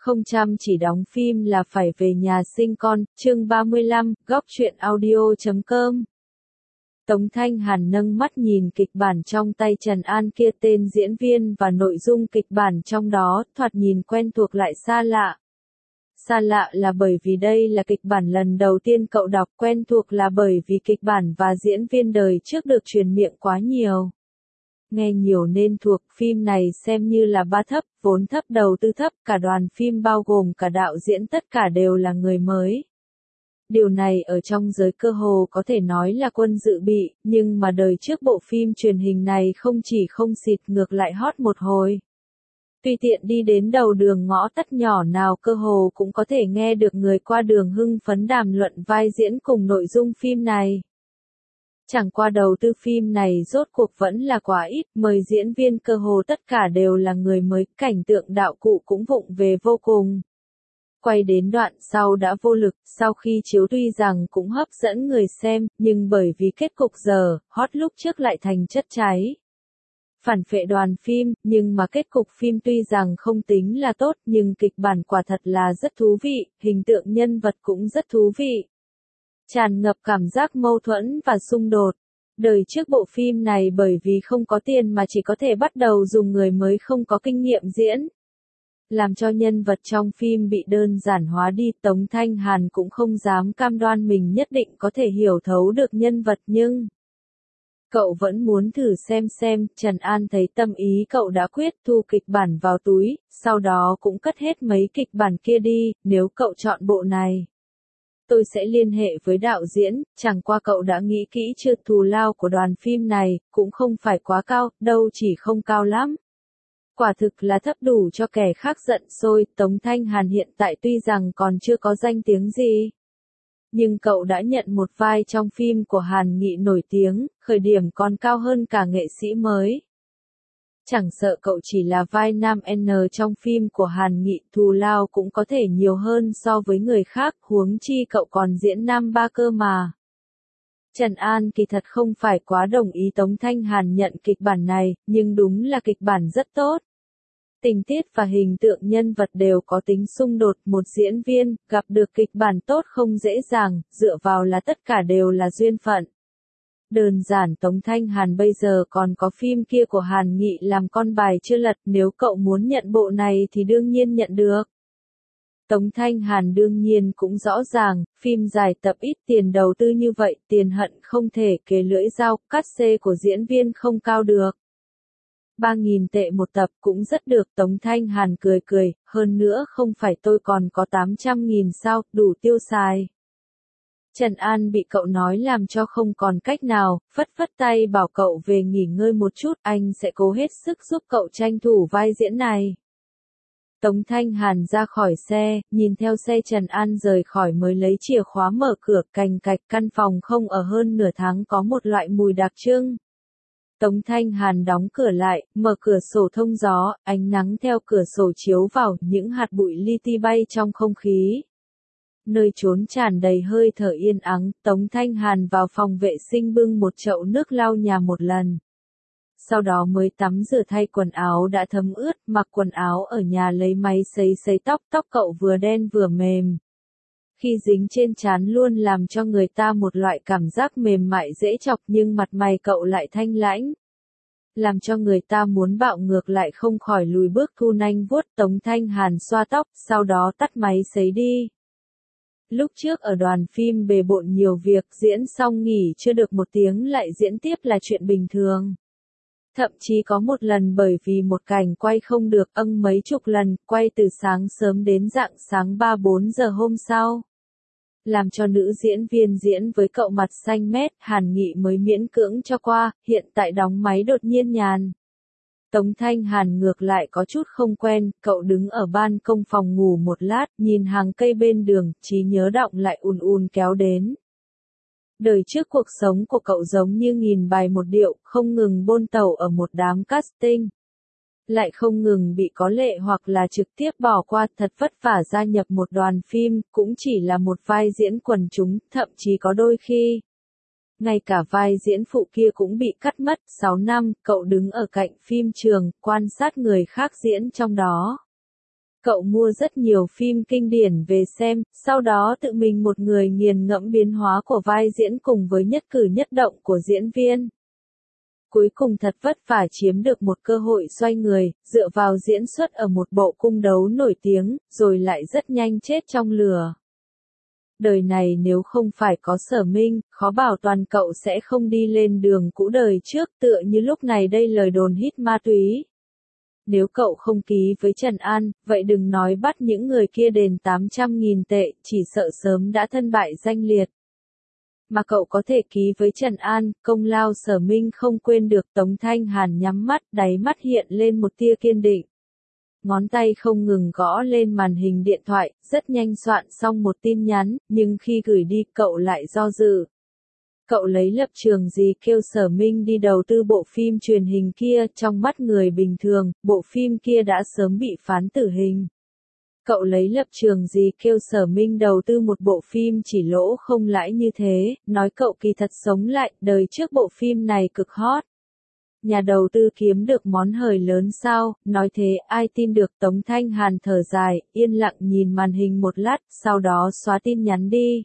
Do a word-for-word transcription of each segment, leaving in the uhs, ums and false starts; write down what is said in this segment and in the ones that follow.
Không chăm chỉ đóng phim là phải về nhà sinh con, chương ba mươi lăm, góc truyện audio chấm com. Tống Thanh Hàn nâng mắt nhìn kịch bản trong tay Trần An kia, tên diễn viên và nội dung kịch bản trong đó, thoạt nhìn quen thuộc lại xa lạ. Xa lạ là bởi vì đây là kịch bản lần đầu tiên cậu đọc, quen thuộc là bởi vì kịch bản và diễn viên đời trước được truyền miệng quá nhiều. Nghe nhiều nên thuộc, phim này xem như là ba thấp, vốn thấp đầu tư thấp, cả đoàn phim bao gồm cả đạo diễn tất cả đều là người mới. Điều này ở trong giới cơ hồ có thể nói là quân dự bị, nhưng mà đời trước bộ phim truyền hình này không chỉ không xịt ngược lại hot một hồi. Tùy tiện đi đến đầu đường ngõ tắt nhỏ nào cơ hồ cũng có thể nghe được người qua đường hưng phấn đàm luận vai diễn cùng nội dung phim này. Chẳng qua đầu tư phim này rốt cuộc vẫn là quá ít, mời diễn viên cơ hồ tất cả đều là người mới, cảnh tượng đạo cụ cũng vụng về vô cùng. Quay đến đoạn sau đã vô lực, sau khi chiếu tuy rằng cũng hấp dẫn người xem, nhưng bởi vì kết cục giờ, hot lúc trước lại thành chất cháy. Phản phệ đoàn phim, nhưng mà kết cục phim tuy rằng không tính là tốt, nhưng kịch bản quả thật là rất thú vị, hình tượng nhân vật cũng rất thú vị. Tràn ngập cảm giác mâu thuẫn và xung đột. Đời trước bộ phim này bởi vì không có tiền mà chỉ có thể bắt đầu dùng người mới không có kinh nghiệm diễn. Làm cho nhân vật trong phim bị đơn giản hóa đi, Tống Thanh Hàn cũng không dám cam đoan mình nhất định có thể hiểu thấu được nhân vật nhưng... Cậu vẫn muốn thử xem xem, Trần An thấy tâm ý cậu đã quyết, thu kịch bản vào túi, sau đó cũng cất hết mấy kịch bản kia đi, nếu cậu chọn bộ này. Tôi sẽ liên hệ với đạo diễn, chẳng qua cậu đã nghĩ kỹ chưa, thù lao của đoàn phim này, cũng không phải quá cao, đâu chỉ không cao lắm. Quả thực là thấp đủ cho kẻ khác giận sôi. Tống Thanh Hàn hiện tại tuy rằng còn chưa có danh tiếng gì. Nhưng cậu đã nhận một vai trong phim của Hàn Nghị nổi tiếng, khởi điểm còn cao hơn cả nghệ sĩ mới. Chẳng sợ cậu chỉ là vai nam N trong phim của Hàn Nghị, thù lao cũng có thể nhiều hơn so với người khác, huống chi cậu còn diễn nam ba cơ mà. Trần An kỳ thật không phải quá đồng ý Tống Thanh Hàn nhận kịch bản này, nhưng đúng là kịch bản rất tốt. Tình tiết và hình tượng nhân vật đều có tính xung đột, một diễn viên gặp được kịch bản tốt không dễ dàng, dựa vào là tất cả đều là duyên phận. Đơn giản Tống Thanh Hàn bây giờ còn có phim kia của Hàn Nghị làm con bài chưa lật, nếu cậu muốn nhận bộ này thì đương nhiên nhận được. Tống Thanh Hàn đương nhiên cũng rõ ràng, phim dài tập ít tiền đầu tư như vậy, tiền hận không thể kề lưỡi dao, cát xê của diễn viên không cao được. ba nghìn tệ một tập cũng rất được, Tống Thanh Hàn cười cười, hơn nữa không phải tôi còn có tám trăm nghìn sao, đủ tiêu xài. Trần An bị cậu nói làm cho không còn cách nào, phất phất tay bảo cậu về nghỉ ngơi một chút, anh sẽ cố hết sức giúp cậu tranh thủ vai diễn này. Tống Thanh Hàn ra khỏi xe, nhìn theo xe Trần An rời khỏi mới lấy chìa khóa mở cửa, cành cạch, căn phòng không ở hơn nửa tháng có một loại mùi đặc trưng. Tống Thanh Hàn đóng cửa lại, mở cửa sổ thông gió, ánh nắng theo cửa sổ chiếu vào, những hạt bụi li ti bay trong không khí. Nơi trốn tràn đầy hơi thở yên ắng, Tống Thanh Hàn vào phòng vệ sinh bưng một chậu nước lau nhà một lần. Sau đó mới tắm rửa thay quần áo đã thấm ướt, mặc quần áo ở nhà lấy máy sấy sấy tóc, tóc cậu vừa đen vừa mềm. Khi dính trên trán luôn làm cho người ta một loại cảm giác mềm mại dễ chọc, nhưng mặt mày cậu lại thanh lãnh. Làm cho người ta muốn bạo ngược lại không khỏi lùi bước thu nanh vuốt. Tống Thanh Hàn xoa tóc, sau đó tắt máy sấy đi. Lúc trước ở đoàn phim bề bộn nhiều việc, diễn xong nghỉ chưa được một tiếng lại diễn tiếp là chuyện bình thường. Thậm chí có một lần bởi vì một cảnh quay không được, âng mấy chục lần, quay từ sáng sớm đến rạng sáng ba bốn giờ hôm sau. Làm cho nữ diễn viên diễn với cậu mặt xanh mét, Hàn Nghị mới miễn cưỡng cho qua, hiện tại đóng máy đột nhiên nhàn. Tống Thanh Hàn ngược lại có chút không quen, cậu đứng ở ban công phòng ngủ một lát, nhìn hàng cây bên đường, trí nhớ đọng lại ùn ùn kéo đến. Đời trước cuộc sống của cậu giống như nghìn bài một điệu, không ngừng bôn tàu ở một đám casting. Lại không ngừng bị có lệ hoặc là trực tiếp bỏ qua, thật vất vả gia nhập một đoàn phim, cũng chỉ là một vai diễn quần chúng, thậm chí có đôi khi. Ngay cả vai diễn phụ kia cũng bị cắt mất. Sáu năm, cậu đứng ở cạnh phim trường, quan sát người khác diễn trong đó. Cậu mua rất nhiều phim kinh điển về xem, sau đó tự mình một người nghiền ngẫm biến hóa của vai diễn cùng với nhất cử nhất động của diễn viên. Cuối cùng thật vất vả chiếm được một cơ hội xoay người, dựa vào diễn xuất ở một bộ cung đấu nổi tiếng, rồi lại rất nhanh chết trong lửa. Đời này nếu không phải có Sở Minh, khó bảo toàn cậu sẽ không đi lên đường cũ đời trước, tựa như lúc này đây lời đồn hít ma túy. Nếu cậu không ký với Trần An, vậy đừng nói bắt những người kia đền tám trăm nghìn tệ, chỉ sợ sớm đã thân bại danh liệt. Mà cậu có thể ký với Trần An, công lao Sở Minh không quên được. Tống Thanh Hàn nhắm mắt, đáy mắt hiện lên một tia kiên định. Ngón tay không ngừng gõ lên màn hình điện thoại, rất nhanh soạn xong một tin nhắn, nhưng khi gửi đi cậu lại do dự. Cậu lấy lập trường gì kêu Sở Minh đi đầu tư bộ phim truyền hình kia, trong mắt người bình thường, bộ phim kia đã sớm bị phán tử hình. Cậu lấy lập trường gì kêu Sở Minh đầu tư một bộ phim chỉ lỗ không lãi như thế, nói cậu kỳ thật sống lại, đời trước bộ phim này cực hot. Nhà đầu tư kiếm được món hời lớn sao, nói thế ai tin được. Tống Thanh Hàn thở dài, yên lặng nhìn màn hình một lát, sau đó xóa tin nhắn đi.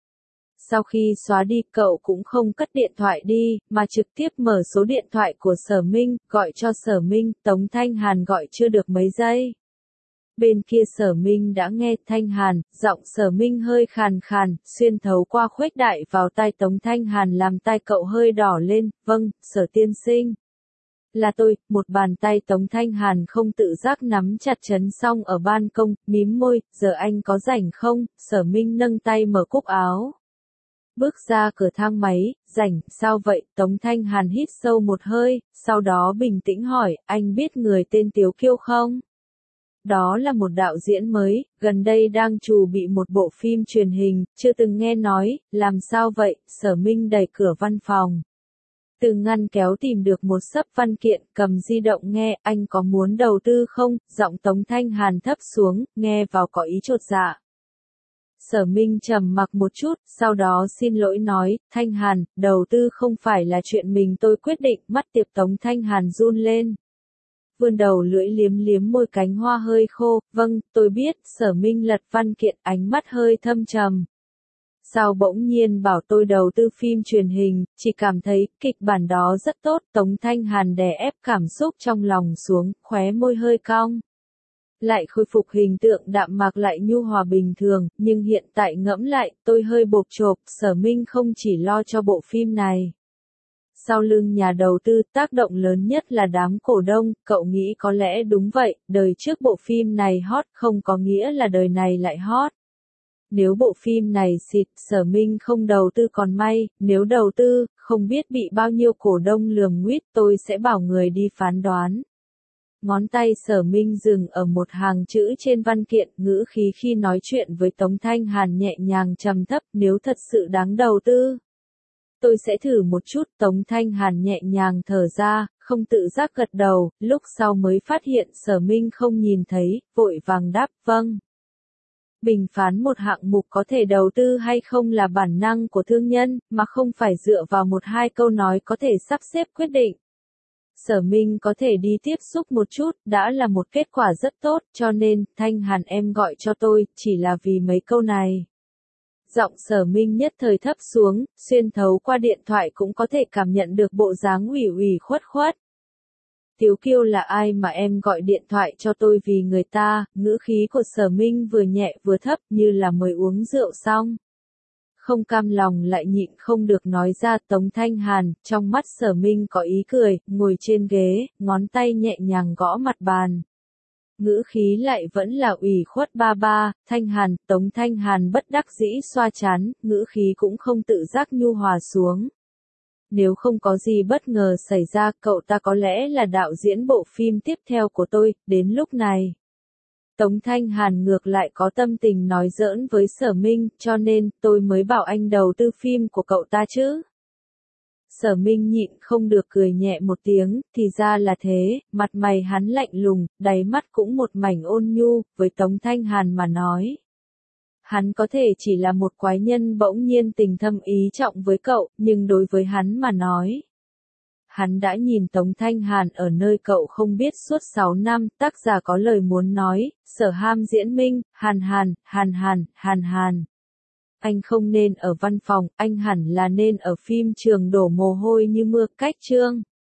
Sau khi xóa đi cậu cũng không cất điện thoại đi, mà trực tiếp mở số điện thoại của Sở Minh, gọi cho Sở Minh. Tống Thanh Hàn gọi chưa được mấy giây. Bên kia Sở Minh đã nghe. Thanh Hàn, giọng Sở Minh hơi khàn khàn, xuyên thấu qua khuếch đại vào tai Tống Thanh Hàn làm tai cậu hơi đỏ lên. Vâng, Sở tiên sinh. Là tôi. Một bàn tay Tống Thanh Hàn không tự giác nắm chặt trấn xong ở ban công, mím môi. Giờ anh có rảnh không? Sở Minh nâng tay mở cúc áo. Bước ra cửa thang máy. Rảnh, sao vậy? Tống Thanh Hàn hít sâu một hơi, sau đó bình tĩnh hỏi, anh biết người tên Tiếu Kiêu không? Đó là một đạo diễn mới, gần đây đang chủ bị một bộ phim truyền hình, chưa từng nghe nói. Làm sao vậy? Sở Minh đẩy cửa văn phòng. Từ ngăn kéo tìm được một xấp văn kiện, cầm di động nghe. Anh có muốn đầu tư không? Giọng Tống Thanh Hàn thấp xuống, nghe vào có ý chột dạ. Sở Minh trầm mặc một chút, sau đó xin lỗi nói, Thanh Hàn, đầu tư không phải là chuyện mình tôi quyết định. Mắt tiệp Tống Thanh Hàn run lên. Vươn đầu lưỡi liếm liếm môi cánh hoa hơi khô. Vâng, tôi biết. Sở Minh lật văn kiện, ánh mắt hơi thâm trầm. Sao bỗng nhiên bảo tôi đầu tư phim truyền hình, chỉ cảm thấy kịch bản đó rất tốt. Tống Thanh Hàn đè ép cảm xúc trong lòng xuống, khóe môi hơi cong. Lại khôi phục hình tượng đạm mạc lại nhu hòa bình thường, nhưng hiện tại ngẫm lại, tôi hơi bộp chộp. Sở Minh không chỉ lo cho bộ phim này. Sau lưng nhà đầu tư, tác động lớn nhất là đám cổ đông. Cậu nghĩ có lẽ đúng vậy, đời trước bộ phim này hot không có nghĩa là đời này lại hot. Nếu bộ phim này xịt, Sở Minh không đầu tư còn may, nếu đầu tư, không biết bị bao nhiêu cổ đông lườm nguýt. Tôi sẽ bảo người đi phán đoán. Ngón tay Sở Minh dừng ở một hàng chữ trên văn kiện, ngữ khí khi nói chuyện với Tống Thanh Hàn nhẹ nhàng trầm thấp. Nếu thật sự đáng đầu tư, tôi sẽ thử một chút. Tống Thanh Hàn nhẹ nhàng thở ra, không tự giác gật đầu, lúc sau mới phát hiện Sở Minh không nhìn thấy, vội vàng đáp, vâng. Bình phán một hạng mục có thể đầu tư hay không là bản năng của thương nhân, mà không phải dựa vào một hai câu nói có thể sắp xếp quyết định. Sở Minh có thể đi tiếp xúc một chút, đã là một kết quả rất tốt, cho nên, Thanh Hàn em gọi cho tôi, chỉ là vì mấy câu này. Giọng Sở Minh nhất thời thấp xuống, xuyên thấu qua điện thoại cũng có thể cảm nhận được bộ dáng ủy ủy khuất khuất. Tiếu Kiêu là ai mà em gọi điện thoại cho tôi vì người ta? Ngữ khí của Sở Minh vừa nhẹ vừa thấp như là mới uống rượu xong. Không cam lòng lại nhịn không được nói ra. Tống Thanh Hàn, trong mắt Sở Minh có ý cười, ngồi trên ghế, ngón tay nhẹ nhàng gõ mặt bàn. Ngữ khí lại vẫn là ủy khuất ba ba. Thanh Hàn, Tống Thanh Hàn bất đắc dĩ xoa chán, ngữ khí cũng không tự giác nhu hòa xuống. Nếu không có gì bất ngờ xảy ra, cậu ta có lẽ là đạo diễn bộ phim tiếp theo của tôi. Đến lúc này, Tống Thanh Hàn ngược lại có tâm tình nói giỡn với Sở Minh, cho nên, tôi mới bảo anh đầu tư phim của cậu ta chứ. Sở Minh nhịn không được cười nhẹ một tiếng, thì ra là thế. Mặt mày hắn lạnh lùng, đáy mắt cũng một mảnh ôn nhu. Với Tống Thanh Hàn mà nói, hắn có thể chỉ là một quái nhân bỗng nhiên tình thâm ý trọng với cậu, nhưng đối với hắn mà nói, hắn đã nhìn Tống Thanh Hàn ở nơi cậu không biết suốt sáu năm, tác giả có lời muốn nói, Sở Ham diễn minh, Hàn Hàn, Hàn Hàn, Hàn Hàn. Anh không nên ở văn phòng, anh hẳn là nên ở phim trường đổ mồ hôi như mưa, cách chương.